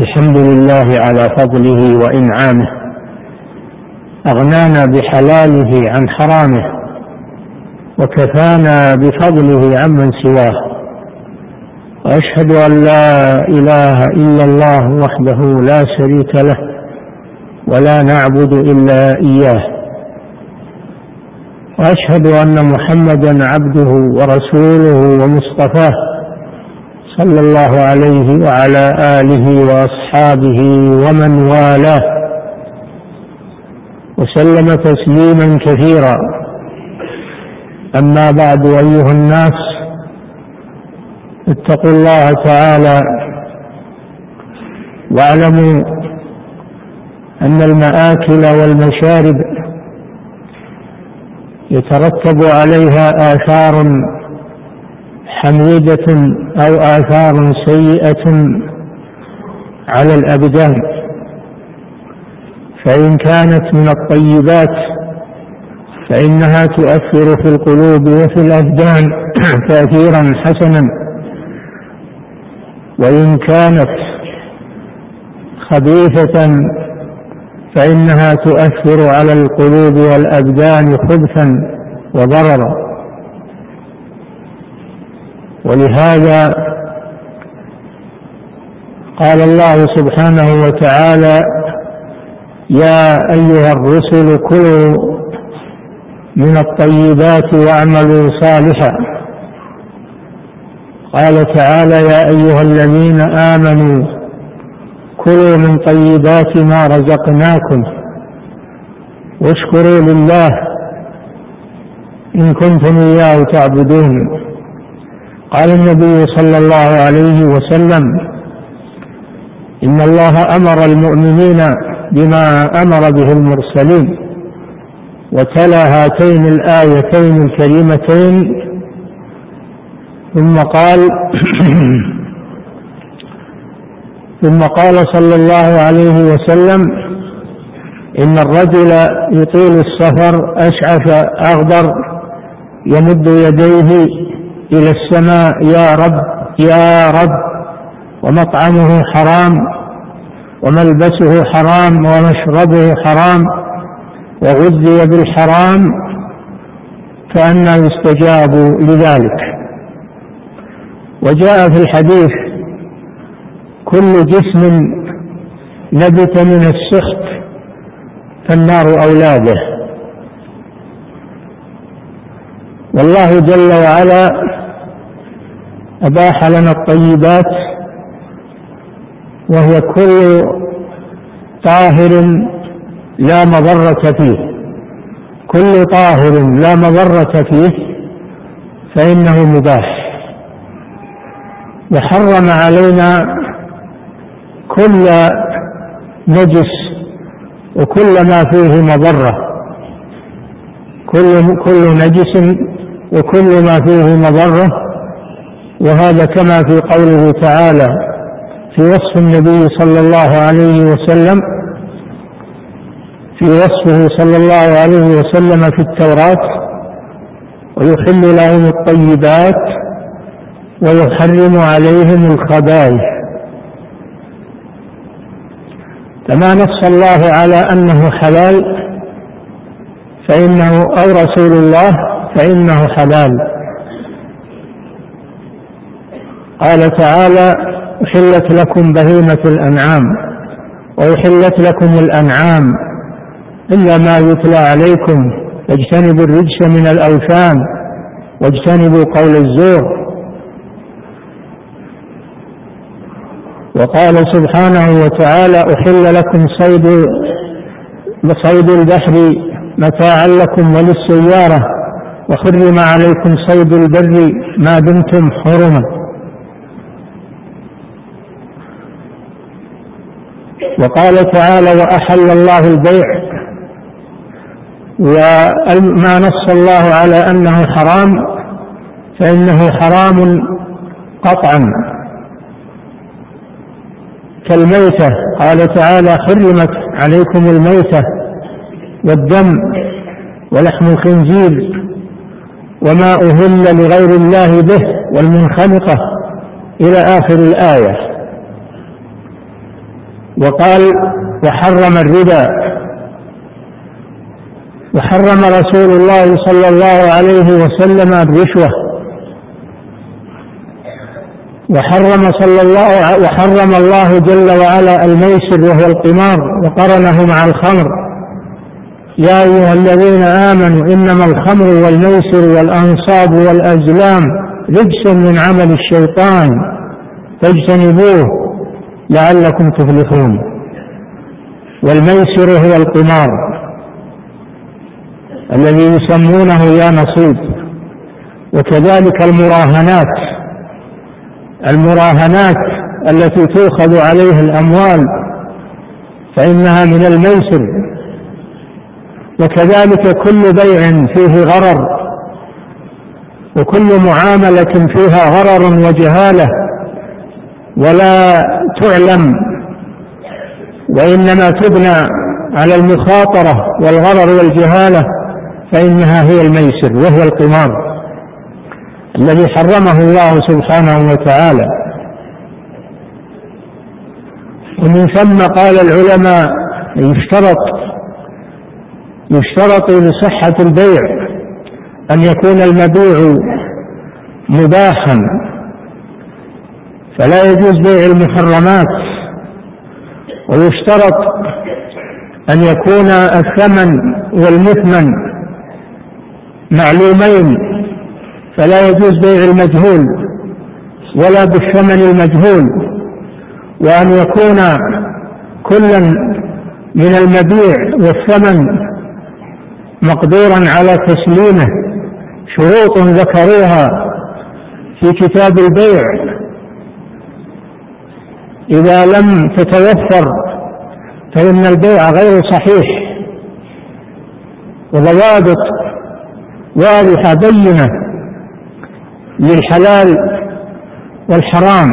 الحمد لله على فضله وإنعامه، أغنانا بحلاله عن حرامه، وكفانا بفضله عمن سواه. وأشهد أن لا إله إلا الله وحده لا شريك له، ولا نعبد إلا إياه. وأشهد أن محمدا عبده ورسوله ومصطفاه، صلى الله عليه وعلى آله وأصحابه ومن والاه، وسلم تسليما كثيرا. أما بعد، أيها الناس، اتقوا الله تعالى واعلموا أن المآكل والمشارب يترتب عليها آثار حميدة أو آثار سيئة على الأبدان. فإن كانت من الطيبات فإنها تؤثر في القلوب وفي الأبدان تأثيرا حسنا، وإن كانت خبيثة فإنها تؤثر على القلوب والأبدان خبثا وضررا. ولهذا قال الله سبحانه وتعالى: يا أيها الرسل كلوا من الطيبات واعملوا صالحا. قال تعالى: يا أيها الذين آمنوا كلوا من طيبات ما رزقناكم واشكروا لله إن كنتم إياه تعبدون. قال النبي صلى الله عليه وسلم: إن الله أمر المؤمنين بما أمر به المرسلين. وتلا هاتين الآيتين الكريمتين ثم قال صلى الله عليه وسلم: إن الرجل يطيل السفر أشعث أغبر يمد يديه إلى السماء: يا رب يا رب، ومطعمه حرام وملبسه حرام ومشربه حرام وغذي بالحرام، فأنى يستجاب لذلك. وجاء في الحديث: كل جسم نبت من السخط فالنار أولاده. والله جل وعلا أباح لنا الطيبات، وهي كل طاهر لا مضرة فيه، كل طاهر لا مضرة فيه فإنه مباح. وحرم علينا كل نجس وكل ما فيه مضرة، كل نجس وكل ما فيه مضرة. وهذا كما في قوله تعالى في وصف النبي صلى الله عليه وسلم، في وصفه صلى الله عليه وسلم في التوراة: ويحل لهم الطيبات ويحرم عليهم الخبائث. فما نص الله على أنه حلال فإنه، أو رسول الله، فإنه حلال. قال تعالى: أحلت لكم بهيمة الأنعام، وأحلت لكم الأنعام إلا ما يتلى عليكم، واجتنبوا الرجس من الأوثان واجتنبوا قول الزور. وقال سبحانه وتعالى: أحل لكم صيد البحر متاعا لكم وللسيارة، وحرم عليكم صيد البر ما دمتم حرما. وقال تعالى: وأحل الله البيع. وما نص الله على أنه حرام فإنه حرام قطعا، كالميتة. قال تعالى: حرمت عليكم الميتة والدم ولحم الخنزير وما أهل لغير الله به والمنخنقة إلى آخر الآية. وقال وحرم الربا. وحرم رسول الله صلى الله عليه وسلم الرشوة، وحرم الله جل وعلا الميسر وهو القمار وقرنه مع الخمر. يا أيها الذين آمنوا إنما الخمر والميسر والأنصاب والأزلام رجس من عمل الشيطان فاجتنبوه لعلكم تفلحون. والميسر هو القمار الذي يسمونه يا نصيب. وكذلك المراهنات التي تؤخذ عليها الأموال فإنها من الميسر. وكذلك كل بيع فيه غرر وكل معاملة فيها غرر وجهالة ولا تعلم وإنما تبنى على المخاطرة والغرر والجهالة فإنها هي الميسر وهو القمار الذي حرمه الله سبحانه وتعالى. ومن ثم قال العلماء يشترط لصحة البيع أن يكون المبيع مباحا، فلا يجوز بيع المحرمات. ويشترط أن يكون الثمن والمثمن معلومين، فلا يجوز بيع المجهول ولا بالثمن المجهول. وأن يكون كلا من المبيع والثمن مقدورا على تسليمه. شروط ذكروها في كتاب البيع إذا لم تتوفر فإن البيع غير صحيح. وضوابط واضحة بينة للحلال والحرام.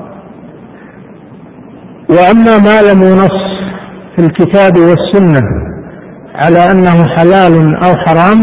وأما ما لم ينص في الكتاب والسنة على أنه حلال أو حرام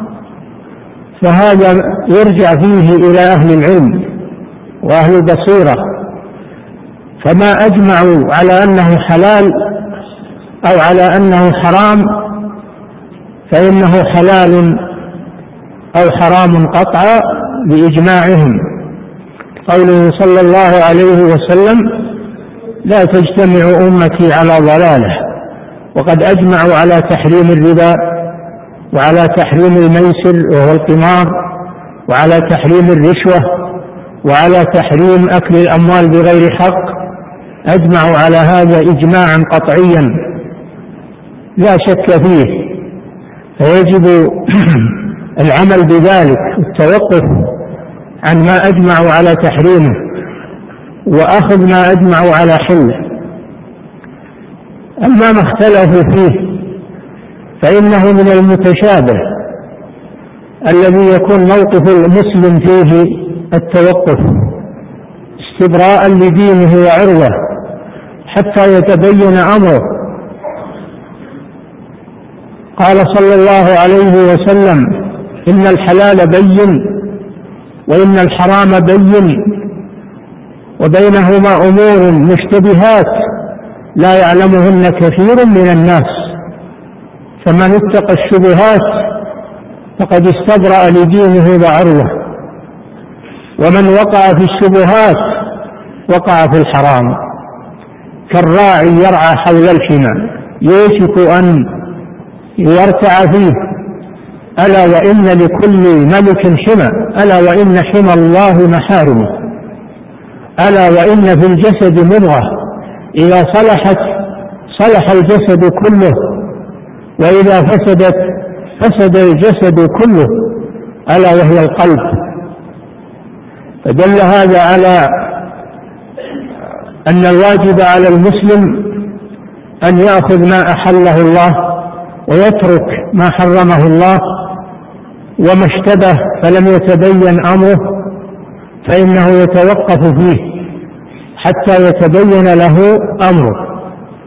فهذا يرجع فيه إلى أهل العلم وأهل البصيرة، فما أجمعوا على أنه حلال أو على أنه حرام فإنه حلال أو حرام قطعا بإجماعهم. قوله صلى الله عليه وسلم لا تجتمع أمتي على ضلالة. وقد أجمعوا على تحريم الربا وعلى تحريم الميسر وهو القمار وعلى تحريم الرشوة وعلى تحريم أكل الأموال بغير حق. أجمعوا على هذا إجماعا قطعيا لا شك فيه، فيجب العمل بذلك والتوقف عن ما أجمعوا على تحريمه وأخذ ما أجمعوا على حله. أما ما اختلفوا فيه فإنه من المتشابه الذي يكون موقف المسلم فيه التوقف استبراء لدينه وعرضه حتى يتبين أمره. قال صلى الله عليه وسلم إن الحلال بين وإن الحرام بين وبينهما أمور مشتبهات لا يعلمهن كثير من الناس، فمن اتقى الشبهات فقد استبرأ لدينه وعرضه، ومن وقع في الشبهات وقع في الحرام. كالراعي يرعى حول الحمى يوشك أن يرتع فيه. ألا وإن لكل ملك حمى، ألا وإن حمى الله محارمه. ألا وإن في الجسد مضغة إذا صلحت صلح الجسد كله وإذا فسدت فسد الجسد كله، ألا وهي القلب. فدل هذا على أن الواجب على المسلم أن يأخذ ما أحله الله ويترك ما حرمه الله، وما اشتبه فلم يتبين أمره فإنه يتوقف فيه حتى يتبين له أمره،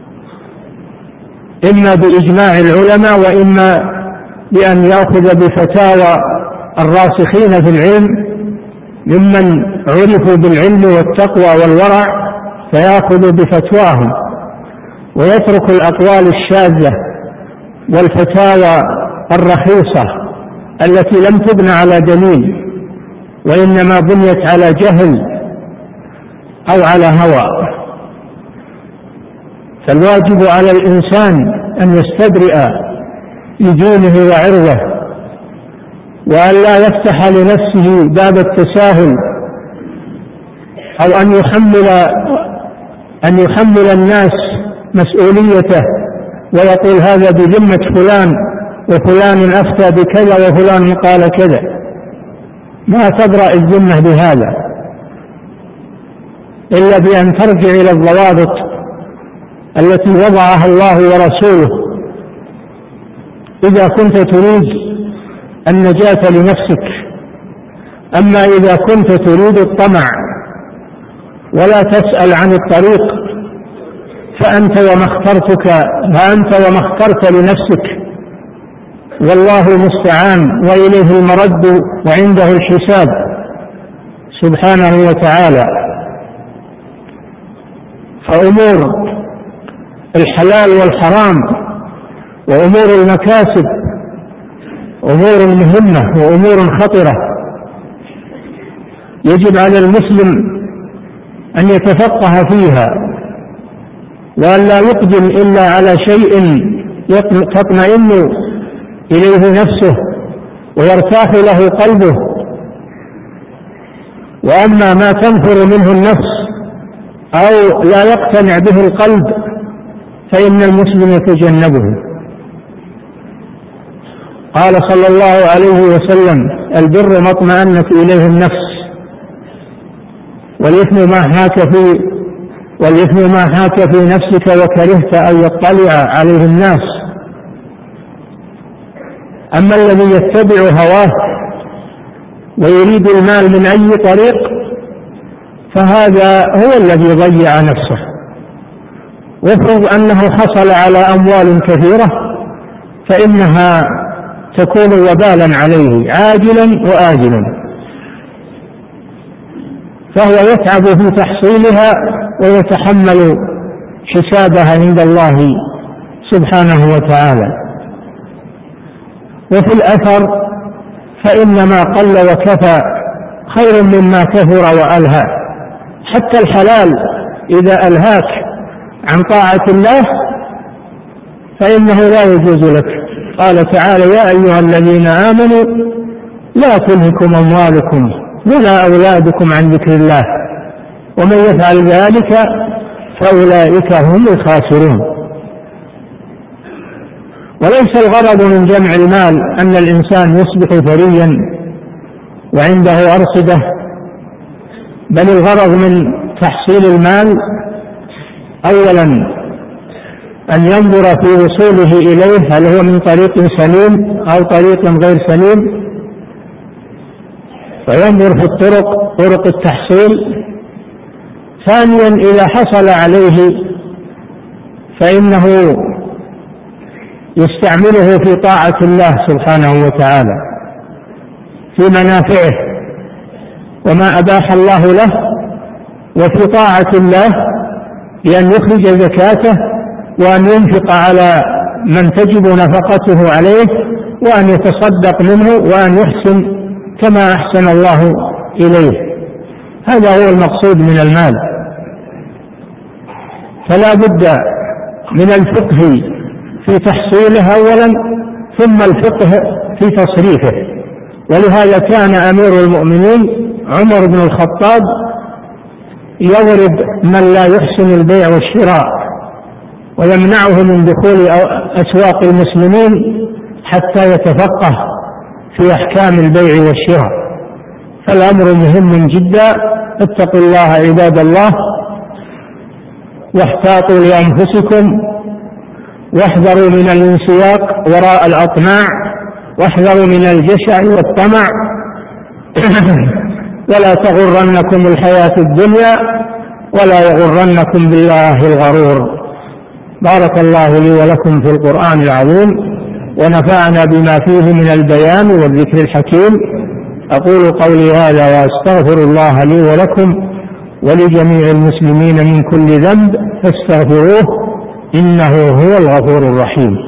إما بإجماع العلماء وإما بأن يأخذ بفتاوى الراسخين في العلم ممن عرفوا بالعلم والتقوى والورع فيأخذ بفتواهم. ويترك الأقوال الشاذة والفتاوى الرخيصة التي لم تبنى على دليل وإنما بنيت على جهل أو على هوى. فالواجب على الإنسان أن يستبرئ لدينه وعرضه، وأن لا يفتح لنفسه باب التساهل أو أن يحمل الناس مسؤوليته ويقول هذا بذمة فلان وفلان أفتى بكذا وفلان قال كذا. ما تبرأ الذمة بهذا إلا بأن ترجع إلى الضوابط التي وضعها الله ورسوله إذا كنت تريد النجاة لنفسك. أما إذا كنت تريد الطمع ولا تسأل عن الطريق فأنت وما اخترت لنفسك، والله المستعان وإليه المرد وعنده الحساب سبحانه وتعالى. فأمور الحلال والحرام وأمور المكاسب أمور مهمة وأمور خطرة، يجب على المسلم أن يتفقه فيها وأن لا يقدم إلا على شيء تطمئن إليه نفسه ويرتاح له قلبه. وأما ما تنفر منه النفس أو لا يقتنع به القلب فإن المسلم يتجنبه. قال صلى الله عليه وسلم: البر ما اطمأنت إليه النفس، والإثم ما حاك في نفسك وكرهت أن يطلع عليه الناس. أما الذي يتبع هواه ويريد المال من أي طريق فهذا هو الذي ضيع نفسه. وافرض أنه حصل على أموال كثيرة فإنها تكون وبالا عليه عاجلا وآجلا، فهو يتعب في تحصيلها ويتحمل حسابها عند الله سبحانه وتعالى. وفي الأثر: فإن ما قل وكفى خير مما كثر وألهى. حتى الحلال إذا ألهاك عن طاعة الله فإنه لا يجوز لك. قال تعالى: يا أيها الذين آمنوا لا تلهكم أموالكم ولا أولادكم عن ذكر الله ومن يفعل ذلك فأولئك هم الخاسرون. وليس الغرض من جمع المال أن الإنسان يصبح ثريا وعنده أرصدة، بل الغرض من تحصيل المال أولا أن ينظر في وصوله إليه هل هو من طريق سليم أو طريق غير سليم، فينظر في طرق التحصيل. ثانيا إذا حصل عليه فإنه يستعمله في طاعة الله سبحانه وتعالى في منافعه وما أباح الله له، وفي طاعة الله بأن يخرج زكاته وأن ينفق على من تجب نفقته عليه وأن يتصدق منه وأن يحسن كما أحسن الله إليه. هذا هو المقصود من المال. فلا بد من الفقه في تحصيله أولا ثم الفقه في تصريفه. ولهذا كان أمير المؤمنين عمر بن الخطاب يضرب من لا يحسن البيع والشراء ويمنعه من دخول أسواق المسلمين حتى يتفقه في أحكام البيع والشراء. فالأمر مهم جدا. اتقوا الله عباد الله واحتاطوا لأنفسكم واحذروا من الانسياق وراء الأطماع واحذروا من الجشع والطمع ولا تغرنكم الحياة الدنيا ولا يغرنكم بالله الغرور. بارك الله لي ولكم في القرآن العظيم ونفعنا بما فيه من البيان والذكر الحكيم. أقول قولي هذا وأستغفر الله لي ولكم ولجميع المسلمين من كل ذنب فاستغفروه إنه هو الغفور الرحيم.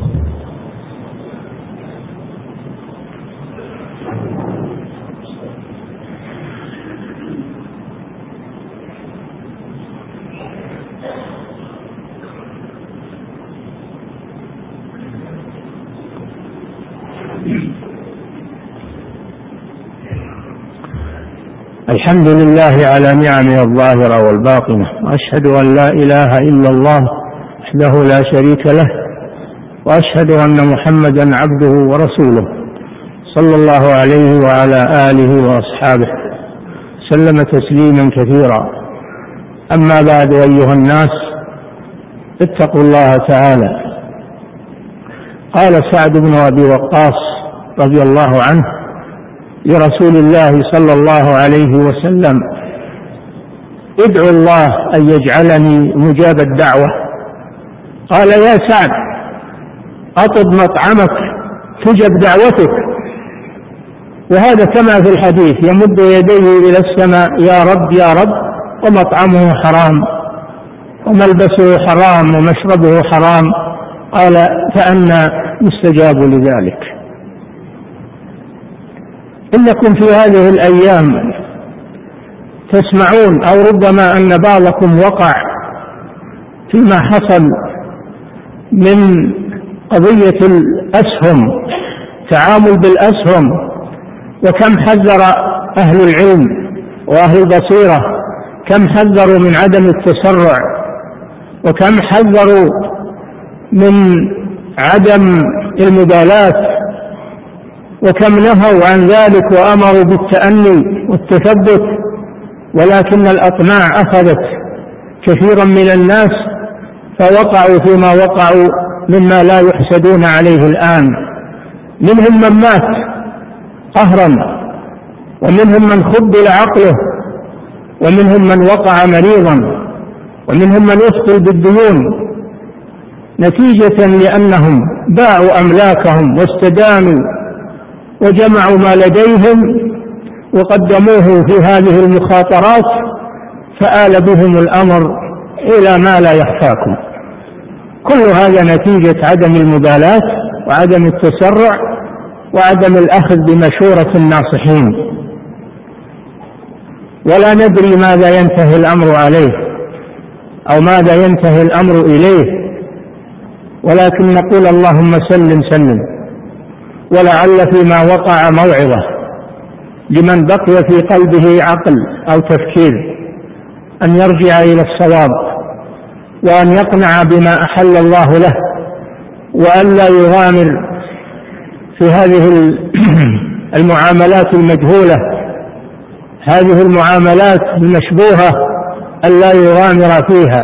الحمد لله على نعمه الظاهرة والباطنة، وأشهد أن لا إله إلا الله وحده لا شريك له، وأشهد أن محمدا عبده ورسوله صلى الله عليه وعلى آله وأصحابه سلم تسليما كثيرا. أما بعد، أيها الناس اتقوا الله تعالى. قال سعد بن أبي وقاص رضي الله عنه لرسول الله صلى الله عليه وسلم: ادعو الله أن يجعلني مجاب الدعوة. قال: يا سعد، أطب مطعمك تجب دعوتك. وهذا كما في الحديث: يمد يديه إلى السماء: يا رب يا رب، ومطعمه حرام وملبسه حرام ومشربه حرام. قال: فأنى يستجاب لذلك. إنكم في هذه الأيام تسمعون، أو ربما أن بعضكم وقع فيما حصل من قضية الأسهم، تعامل بالأسهم، وكم حذر أهل العلم وأهل البصيرة، كم حذروا من عدم التسرع، وكم حذروا من عدم المبالاة، وكم نهوا عن ذلك وأمروا بالتأني والتثبت. ولكن الأطماع أخذت كثيرا من الناس فوقعوا فيما وقعوا مما لا يحسدون عليه الآن. منهم من مات قهرا، ومنهم من خبل عقله، ومنهم من وقع مريضا، ومنهم من يثقل بالديون نتيجة لأنهم باعوا أملاكهم واستدانوا وجمعوا ما لديهم وقدموه في هذه المخاطرات، فآل بهم الأمر إلى ما لا يخفاكم. كل هذا نتيجة عدم المبالاة وعدم التسرع وعدم الأخذ بمشورة الناصحين. ولا ندري ماذا ينتهي الأمر عليه أو ماذا ينتهي الأمر إليه، ولكن نقول: اللهم سلم سلم. ولعل فيما وقع موعظة لمن بقي في قلبه عقل أو تفكير أن يرجع إلى الصواب، وأن يقنع بما أحل الله له، وأن لا يغامر في هذه المعاملات المجهولة، هذه المعاملات المشبوهة، أن لا يغامر فيها.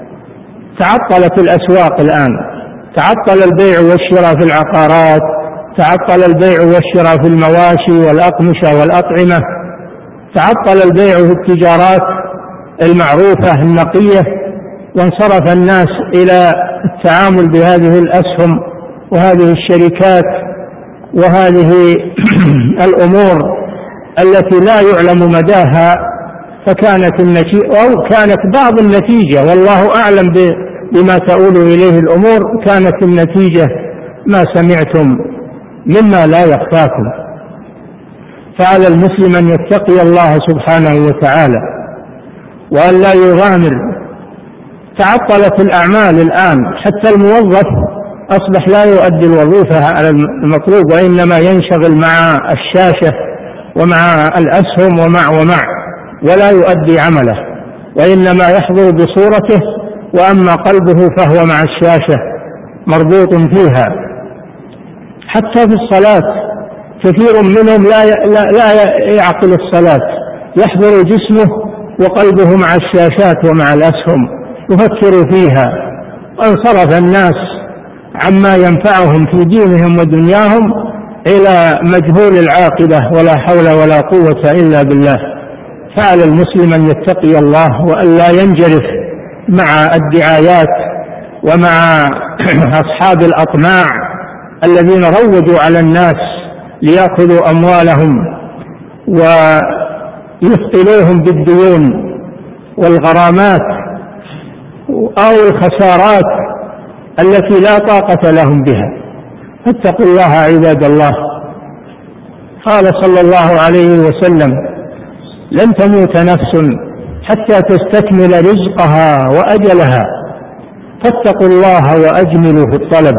تعطلت الأسواق الآن، تعطل البيع والشراء في العقارات، تعطل البيع والشراء في المواشي والأقمشة والأطعمة، تعطل البيع في التجارات المعروفة النقية، وانصرف الناس إلى التعامل بهذه الأسهم وهذه الشركات وهذه الأمور التي لا يعلم مداها. فكانت النتيجة، أو كانت بعض النتيجة، والله أعلم بما تؤول إليه الأمور، كانت النتيجة ما سمعتم مما لا يخفاكم. فعلى المسلم أن يتقي الله سبحانه وتعالى وأن لا يغامر. تعطلت الأعمال الآن، حتى الموظف أصبح لا يؤدي الوظيفة على المطلوب، وإنما ينشغل مع الشاشة ومع الأسهم ومع ولا يؤدي عمله، وإنما يحضر بصورته، وأما قلبه فهو مع الشاشة مربوط فيها. حتى في الصلاة كثير منهم لا يعقل الصلاة، يحضر جسمه وقلبه مع الشاشات ومع الأسهم يفكر فيها. وانصرف الناس عما ينفعهم في دينهم ودنياهم إلى مجهول العاقبة، ولا حول ولا قوة إلا بالله. فعلى المسلم أن يتقي الله وأن لا ينجرف مع الدعايات ومع أصحاب الأطماع الذين روجوا على الناس ليأخذوا أموالهم ويثقلوهم بالديون والغرامات أو الخسارات التي لا طاقة لهم بها. فاتقوا الله عباد الله. قال صلى الله عليه وسلم: لن تموت نفس حتى تستكمل رزقها وأجلها، فاتقوا الله وأجملوا في الطلب.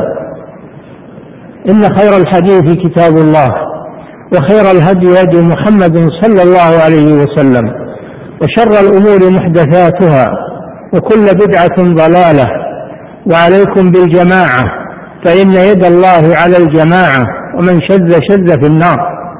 إن خير الحديث كتاب الله، وخير الهدي هدي محمد صلى الله عليه وسلم، وشر الأمور محدثاتها، وكل بدعة ضلالة. وعليكم بالجماعة، فإن يد الله على الجماعة، ومن شذ في النار.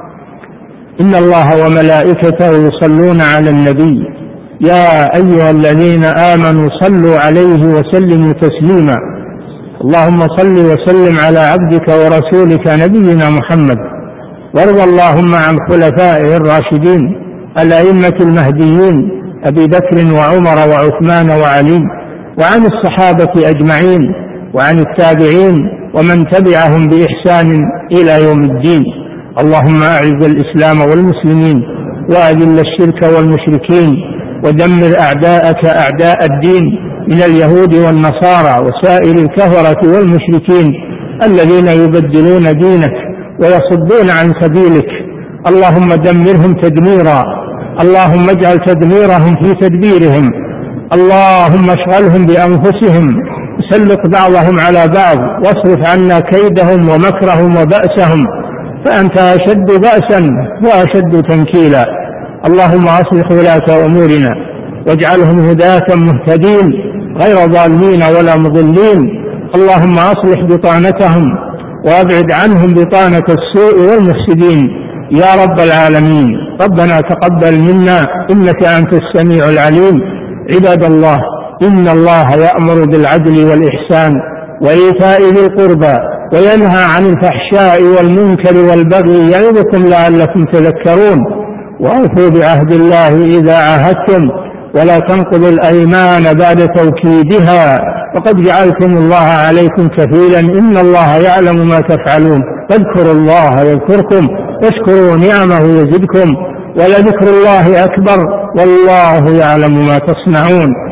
إن الله وملائكته يصلون على النبي، يا أيها الذين آمنوا صلوا عليه وسلموا تسليما. اللهم صل وسلم على عبدك ورسولك نبينا محمد، وارض اللهم عن خلفائه الراشدين الأئمة المهديين أبي بكر وعمر وعثمان وعلي، وعن الصحابة أجمعين، وعن التابعين ومن تبعهم بإحسان إلى يوم الدين. اللهم أعز الإسلام والمسلمين، وأذل الشرك والمشركين، ودمر أعداءك أعداء الدين من اليهود والنصارى وسائر الكفرة والمشركين الذين يبدلون دينك ويصدون عن سبيلك. اللهم دمرهم تدميرا، اللهم اجعل تدميرهم في تدبيرهم، اللهم اشغلهم بأنفسهم، سلط بعضهم على بعض، واصرف عنا كيدهم ومكرهم وبأسهم، فأنت أشد بأسا وأشد تنكيلا. اللهم أصلح ولاة أمورنا، واجعلهم هداة مهتدين غير ضالين ولا مضلين. اللهم أصلح بطانتهم، وابعد عنهم بطانة السوء والمفسدين يا رب العالمين. ربنا تقبل منا إنك أنت السميع العليم. عباد الله، إن الله يأمر بالعدل والإحسان وإيتاء ذي القربى، وينهى عن الفحشاء والمنكر والبغي، يعظكم لعلكم تذكرون. وأوفوا بعهد الله إذا عاهدتم، ولا تنقضوا الأيمان بعد توكيدها، وقد جعلتم الله عليكم كفيلا، إن الله يعلم ما تفعلون. فاذكروا الله يذكركم، واشكروا نعمه يزدكم، ولذكر الله أكبر، والله يعلم ما تصنعون.